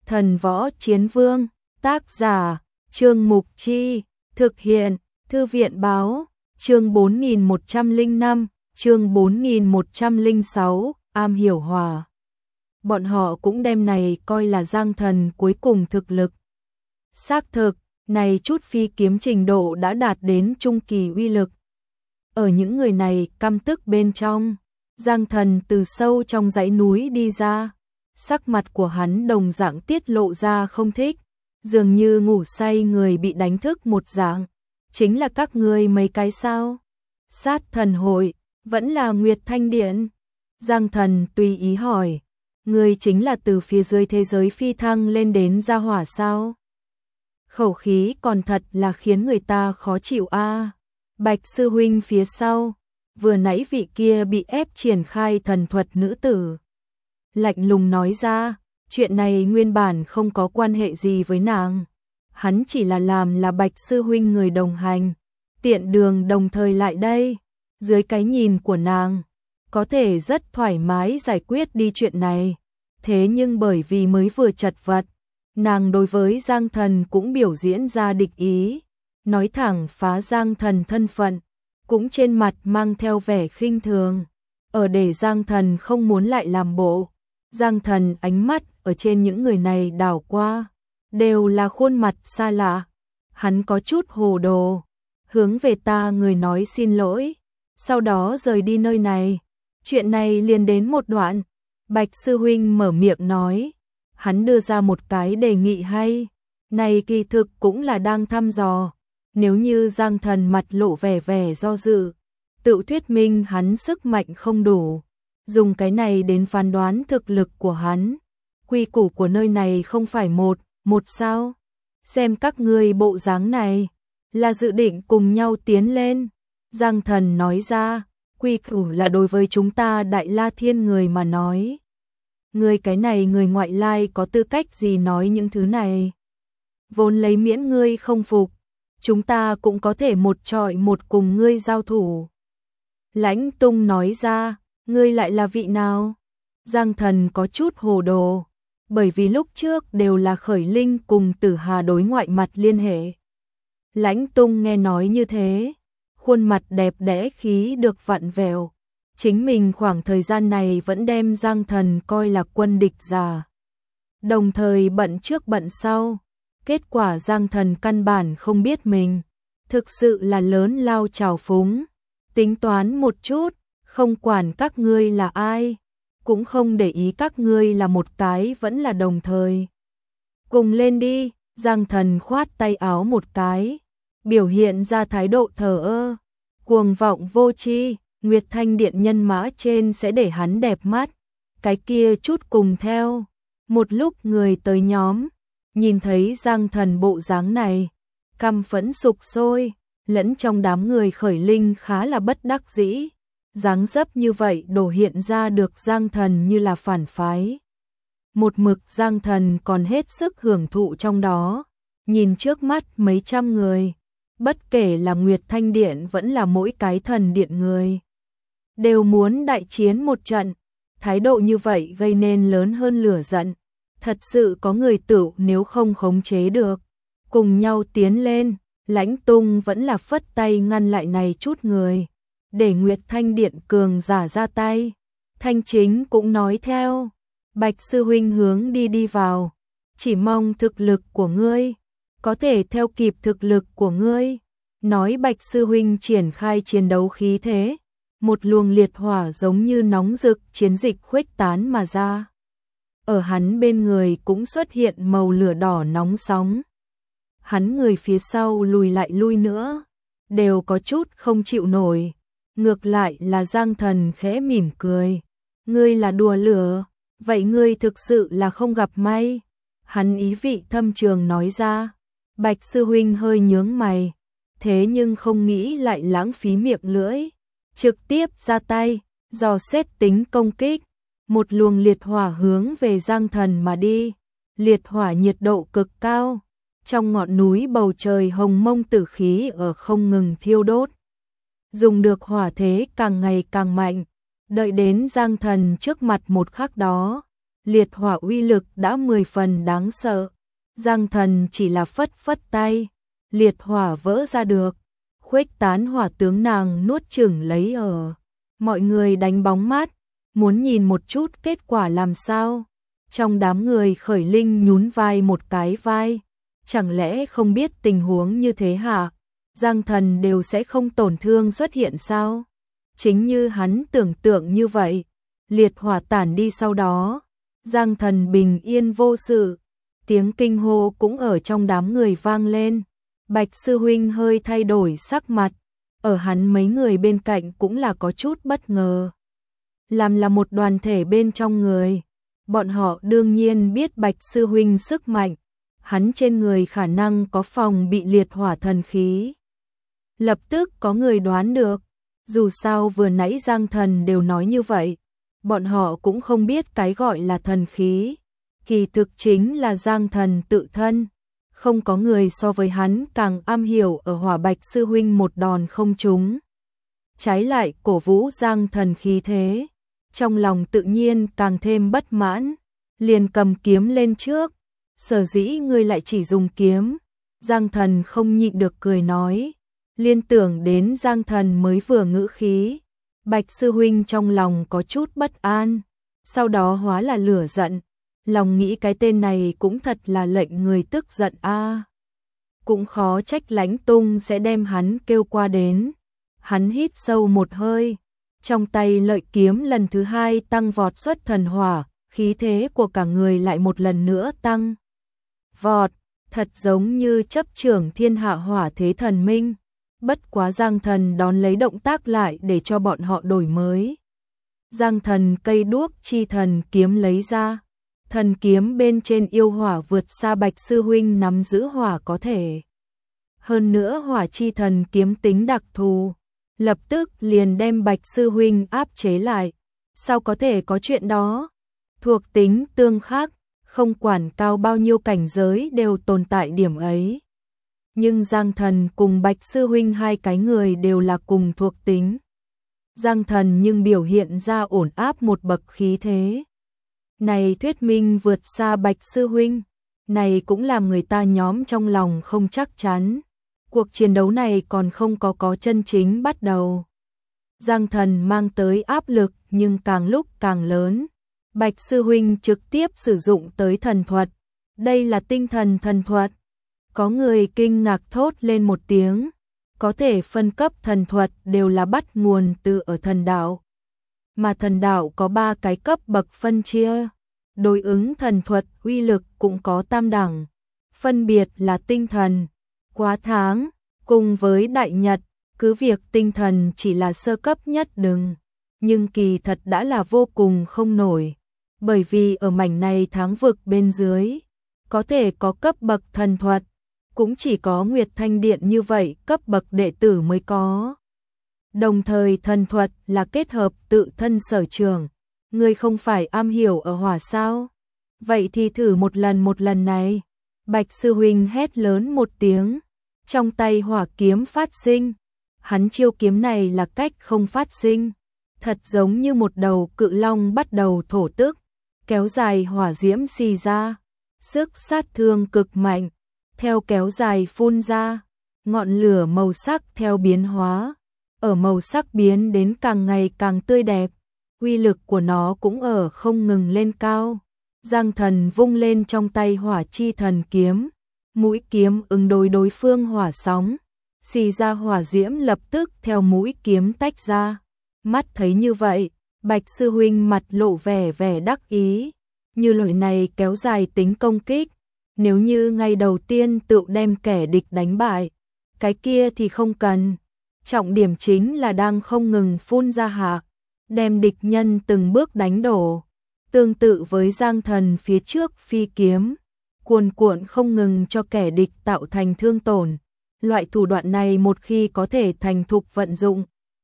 Thần Võ Chiến Vương, tác giả, Trương Mục Chi, thực hiện, Thư viện Báo, chương 4105, chương 4106, am hiểu hòa. Bọn họ cũng đem này coi là Giang Thần cuối cùng thực lực. Xác thực, này chút phi kiếm trình độ đã đạt đến trung kỳ uy lực. Ở những người này căm tức bên trong, Giang Thần từ sâu trong dãy núi đi ra, sắc mặt của hắn đồng dạng tiết lộ ra không thích, dường như ngủ say người bị đánh thức một dạng. Chính là các ngươi mấy cái sao? Sát thần hội, vẫn là Nguyệt Thanh Điện? Giang Thần tùy ý hỏi, ngươi chính là từ phía dưới thế giới phi thăng lên đến gia hỏa sao? Khẩu khí còn thật là khiến người ta khó chịu a. Bạch sư huynh phía sau, vừa nãy vị kia bị ép triển khai thần thuật nữ tử. Lạnh lùng nói ra, chuyện này nguyên bản không có quan hệ gì với nàng. Hắn chỉ là làm là Bạch sư huynh người đồng hành, tiện đường đồng thời lại đây. Dưới cái nhìn của nàng, có thể rất thoải mái giải quyết đi chuyện này. Thế nhưng bởi vì mới vừa chật vật, nàng đối với Giang Thần cũng biểu diễn ra địch ý, nói thẳng phá Giang Thần thân phận, cũng trên mặt mang theo vẻ khinh thường. Ở để Giang Thần không muốn lại làm bộ, Giang Thần ánh mắt ở trên những người này đảo qua, đều là khuôn mặt xa lạ. Hắn có chút hồ đồ, hướng về ta người nói xin lỗi, sau đó rời đi nơi này. Chuyện này liền đến một đoạn, Bạch sư huynh mở miệng nói, hắn đưa ra một cái đề nghị hay, này kỳ thực cũng là đang thăm dò. Nếu như Giang Thần mặt lộ vẻ do dự, tự thuyết minh hắn sức mạnh không đủ, dùng cái này đến phán đoán thực lực của hắn. Quy củ của nơi này không phải một sao? Xem các ngươi bộ dáng này, là dự định cùng nhau tiến lên. Giang Thần nói ra, quy củ là đối với chúng ta Đại La Thiên người mà nói. Ngươi cái này người ngoại lai có tư cách gì nói những thứ này? Vốn lấy miễn ngươi không phục, chúng ta cũng có thể một chọi một cùng ngươi giao thủ. Lãnh Tung nói ra, ngươi lại là vị nào? Giang Thần có chút hồ đồ, bởi vì lúc trước đều là Khởi Linh cùng Tử Hà đối ngoại mặt liên hệ. Lãnh Tung nghe nói như thế, khuôn mặt đẹp đẽ khí được vặn vẹo. Chính mình khoảng thời gian này vẫn đem Giang Thần coi là quân địch già, đồng thời bận trước bận sau. Kết quả Giang Thần căn bản không biết mình, thực sự là lớn lao trào phúng, tính toán một chút, không quản các ngươi là ai, cũng không để ý các ngươi là một cái vẫn là đồng thời. Cùng lên đi, Giang Thần khoát tay áo một cái, biểu hiện ra thái độ thờ ơ, cuồng vọng vô tri. Nguyệt Thanh Điện nhân mã trên sẽ để hắn đẹp mắt, cái kia chút cùng theo. Một lúc người tới nhóm, nhìn thấy Giang Thần bộ dáng này, căm phẫn sục sôi, lẫn trong đám người Khởi Linh khá là bất đắc dĩ. Dáng dấp như vậy đổ hiện ra được Giang Thần như là phản phái. Một mực Giang Thần còn hết sức hưởng thụ trong đó, nhìn trước mắt mấy trăm người, bất kể là Nguyệt Thanh Điện vẫn là mỗi cái thần điện người, đều muốn đại chiến một trận. Thái độ như vậy gây nên lớn hơn lửa giận. Thật sự có người tựu nếu không khống chế được, cùng nhau tiến lên. Lãnh Tung vẫn là phất tay ngăn lại này chút người, để Nguyệt Thanh Điện cường giả ra tay. Thanh Chính cũng nói theo, Bạch sư huynh hướng đi vào, chỉ mong thực lực của ngươi có thể theo kịp thực lực của ngươi. Nói Bạch sư huynh triển khai chiến đấu khí thế, một luồng liệt hỏa giống như nóng rực chiến dịch khuếch tán mà ra. Ở hắn bên người cũng xuất hiện màu lửa đỏ nóng sóng. Hắn người phía sau lùi lại lui nữa, đều có chút không chịu nổi. Ngược lại là Giang Thần khẽ mỉm cười. Ngươi là đùa lửa, vậy ngươi thực sự là không gặp may. Hắn ý vị thâm trường nói ra. Bạch sư huynh hơi nhướng mày, thế nhưng không nghĩ lại lãng phí miệng lưỡi. Trực tiếp ra tay, dò xét tính công kích. Một luồng liệt hỏa hướng về Giang Thần mà đi. Liệt hỏa nhiệt độ cực cao, trong ngọn núi bầu trời hồng mông tử khí ở không ngừng thiêu đốt. Dùng được hỏa thế càng ngày càng mạnh, đợi đến Giang Thần trước mặt một khắc đó, liệt hỏa uy lực đã 10 phần đáng sợ. Giang Thần chỉ là phất phất tay, liệt hỏa vỡ ra được, khuếch tán hỏa tướng nàng nuốt chửng lấy ở. Mọi người đánh bóng mắt, muốn nhìn một chút kết quả làm sao. Trong đám người Khởi Linh nhún vai một cái vai, chẳng lẽ không biết tình huống như thế hả? Giang Thần đều sẽ không tổn thương xuất hiện sao? Chính như hắn tưởng tượng như vậy, liệt hỏa tản đi sau đó, Giang Thần bình yên vô sự. Tiếng kinh hô cũng ở trong đám người vang lên. Bạch sư huynh hơi thay đổi sắc mặt, ở hắn mấy người bên cạnh cũng là có chút bất ngờ. Làm là một đoàn thể bên trong người, bọn họ đương nhiên biết Bạch sư huynh sức mạnh, hắn trên người khả năng có phòng bị liệt hỏa thần khí. Lập tức có người đoán được, dù sao vừa nãy Giang Thần đều nói như vậy, bọn họ cũng không biết cái gọi là thần khí, kỳ thực chính là Giang Thần tự thân. Không có người so với hắn càng am hiểu ở hỏa. Bạch sư huynh một đòn không trúng, trái lại cổ vũ Giang Thần khí thế, trong lòng tự nhiên càng thêm bất mãn, liền cầm kiếm lên trước. Sở dĩ ngươi lại chỉ dùng kiếm? Giang Thần không nhịn được cười nói, liên tưởng đến Giang Thần mới vừa ngữ khí, Bạch sư huynh trong lòng có chút bất an, sau đó hóa là lửa giận. Lòng nghĩ cái tên này cũng thật là lệnh người tức giận a. Cũng khó trách Lãnh Tung sẽ đem hắn kêu qua đến. Hắn hít sâu một hơi, trong tay lợi kiếm lần thứ hai tăng vọt xuất thần hỏa, khí thế của cả người lại một lần nữa tăng vọt, thật giống như chấp trưởng thiên hạ hỏa thế thần minh. Bất quá Giang Thần đón lấy động tác lại để cho bọn họ đổi mới. Giang Thần cây đuốc chi thần kiếm lấy ra. Thần kiếm bên trên yêu hỏa vượt xa Bạch sư huynh nắm giữ hỏa có thể. Hơn nữa hỏa chi thần kiếm tính đặc thù, lập tức liền đem Bạch sư huynh áp chế lại. Sao có thể có chuyện đó? Thuộc tính tương khắc, không quản cao bao nhiêu cảnh giới đều tồn tại điểm ấy. Nhưng Giang Thần cùng Bạch sư huynh hai cái người đều là cùng thuộc tính. Giang Thần nhưng biểu hiện ra ổn áp một bậc khí thế. Này thuyết minh vượt xa Bạch sư huynh, này cũng làm người ta nhóm trong lòng không chắc chắn. Cuộc chiến đấu này còn không có chân chính bắt đầu. Giang Thần mang tới áp lực nhưng càng lúc càng lớn. Bạch sư huynh trực tiếp sử dụng tới thần thuật. Đây là tinh thần thần thuật. Có người kinh ngạc thốt lên một tiếng. Có thể phân cấp thần thuật đều là bắt nguồn từ ở thần đạo. Mà thần đạo có 3 cái cấp bậc phân chia. Đối ứng thần thuật uy lực cũng có tam đẳng. Phân biệt là tinh thần, quá tháng, cùng với đại nhật. Cứ việc tinh thần chỉ là sơ cấp nhất đừng, nhưng kỳ thật đã là vô cùng không nổi. Bởi vì ở mảnh này tháng vực bên dưới, có thể có cấp bậc thần thuật, cũng chỉ có Nguyệt Thanh Điện như vậy cấp bậc đệ tử mới có. Đồng thời thần thuật là kết hợp tự thân sở trường, ngươi không phải am hiểu ở hỏa sao? Vậy thì thử một lần này. Bạch sư huynh hét lớn một tiếng, trong tay hỏa kiếm phát sinh. Hắn chiêu kiếm này là cách không phát sinh, thật giống như một đầu cự long bắt đầu thổ tức, kéo dài hỏa diễm xì ra, sức sát thương cực mạnh, theo kéo dài phun ra, ngọn lửa màu sắc theo biến hóa, ở màu sắc biến đến càng ngày càng tươi đẹp, uy lực của nó cũng ở không ngừng lên cao. Giang Thần vung lên trong tay hỏa chi thần kiếm, mũi kiếm ứng đối phương hỏa sóng. Xì ra hỏa diễm lập tức theo mũi kiếm tách ra. Mắt thấy như vậy, Bạch sư huynh mặt lộ vẻ đắc ý. Như loại này kéo dài tính công kích, nếu như ngày đầu tiên tự đem kẻ địch đánh bại, cái kia thì không cần. Trọng điểm chính là đang không ngừng phun ra hạ, đem địch nhân từng bước đánh đổ. Tương tự với Giang Thần phía trước phi kiếm, cuồn cuộn không ngừng cho kẻ địch tạo thành thương tổn. Loại thủ đoạn này một khi có thể thành thục vận dụng,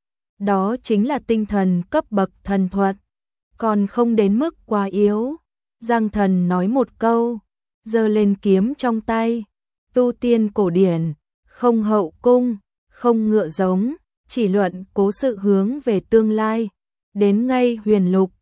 đó chính là tinh thần cấp bậc thần thuật, còn không đến mức quá yếu. Giang Thần nói một câu, giơ lên kiếm trong tay. Tu tiên cổ điển, không hậu cung, không ngựa giống, chỉ luận cố sự hướng về tương lai. Đến ngay huyền lục,